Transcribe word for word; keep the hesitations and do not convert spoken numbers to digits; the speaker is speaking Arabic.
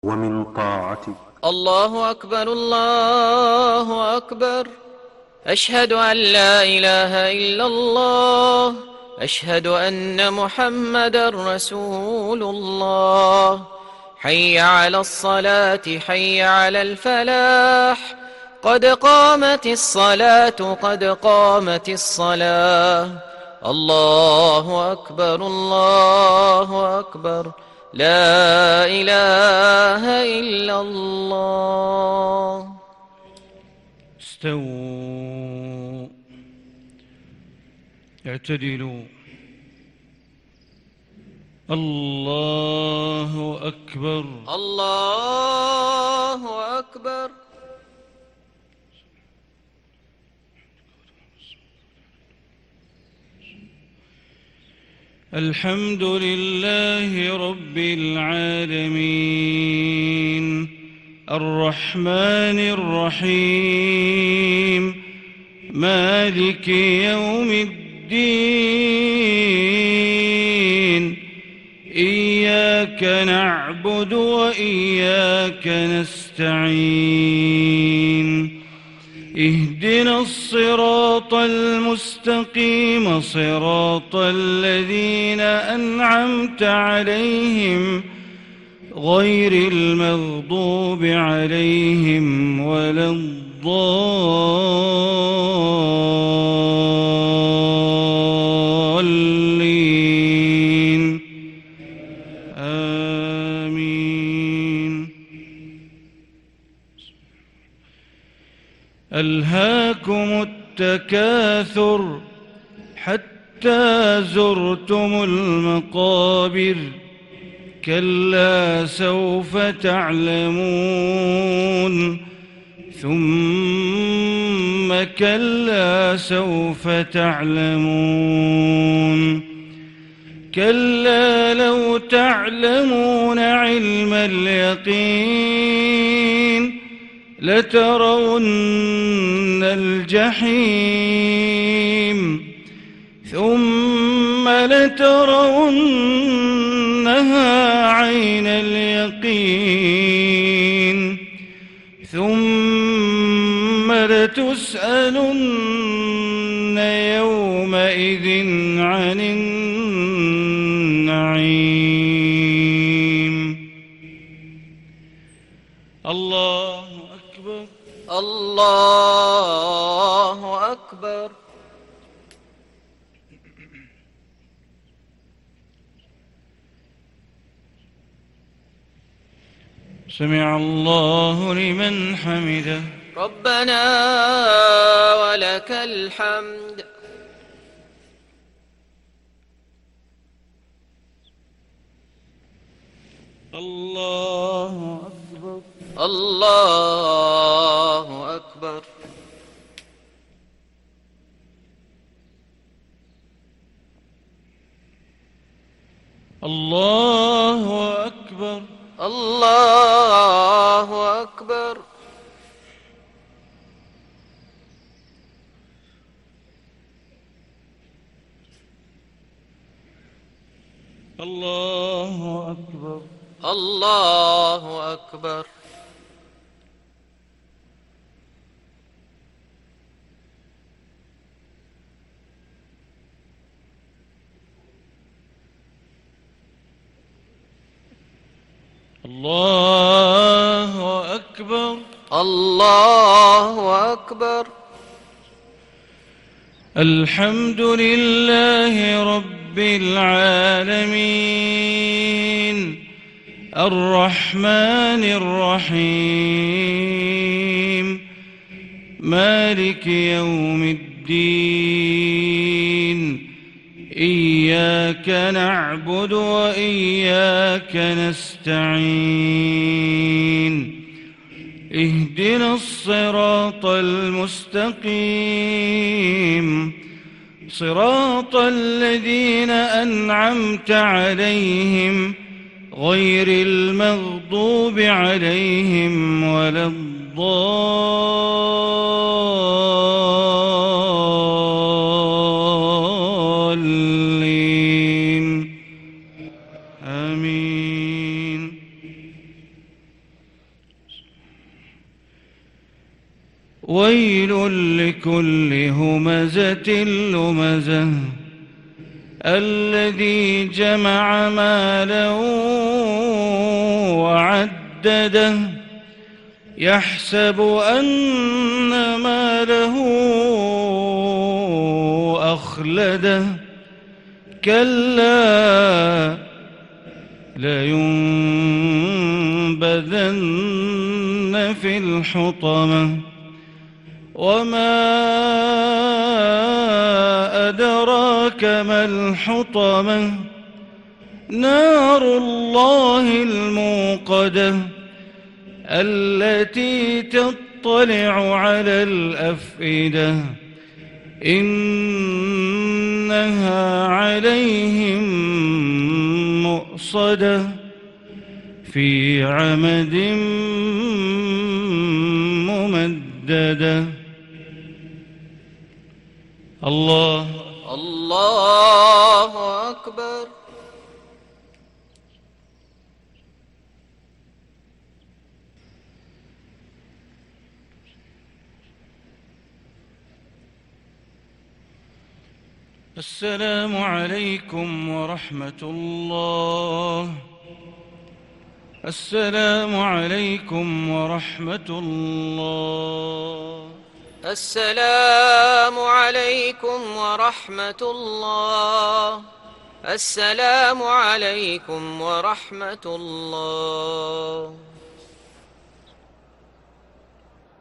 ومن طاعتك. الله أكبر الله أكبر. أشهد أن لا إله إلا الله. أشهد أن محمدا رسول الله. حي على الصلاة حي على الفلاح. قد قامت الصلاة قد قامت الصلاة. الله أكبر الله أكبر. لا إله إلا الله. استووا اعتدلوا. الله أكبر الله أكبر. الحمد لله رب العالمين الرحمن الرحيم مالك يوم الدين. إياك نعبد وإياك نستعين. اهدنا الصراط المستقيم صراط الذين أنعمت عليهم غير المغضوب عليهم ولا الضالين. آمين. ألهاكم التكاثر حتى زرتم المقابر. كلا سوف تعلمون ثم كلا سوف تعلمون. كلا لو تعلمون علم اليقين لترون الجحيم ثم لترونها عين اليقين ثم لتسألن يومئذ عن النعيم. الله أكبر الله أكبر. سمع الله لمن حمده. ربنا ولك الحمد. الله أكبر الله أكبر. الله أكبر الله أكبر. الله أكبر الله أكبر. الله أكبر الله أكبر. الحمد لله رب العالمين الرحمن الرحيم مالك يوم الدين. إياك نعبد وإياك نستعين. اهدنا الصراط المستقيم صراط الذين أنعمت عليهم غير المغضوب عليهم ولا الضالين. آمين. ويل لكل همزة لمزة الذي جمع مالا وعدده يحسب أن ماله أخلده كلا لينبذن في الحطمة وما أدراك ما الحطمة نار الله الموقدة التي تطلع على الأفئدة إنها عليهم مؤصدة في عمد ممددة. الله الله أكبر. السلام عليكم ورحمة الله. السلام عليكم ورحمة الله. السلام عليكم ورحمة الله. السلام عليكم ورحمة الله.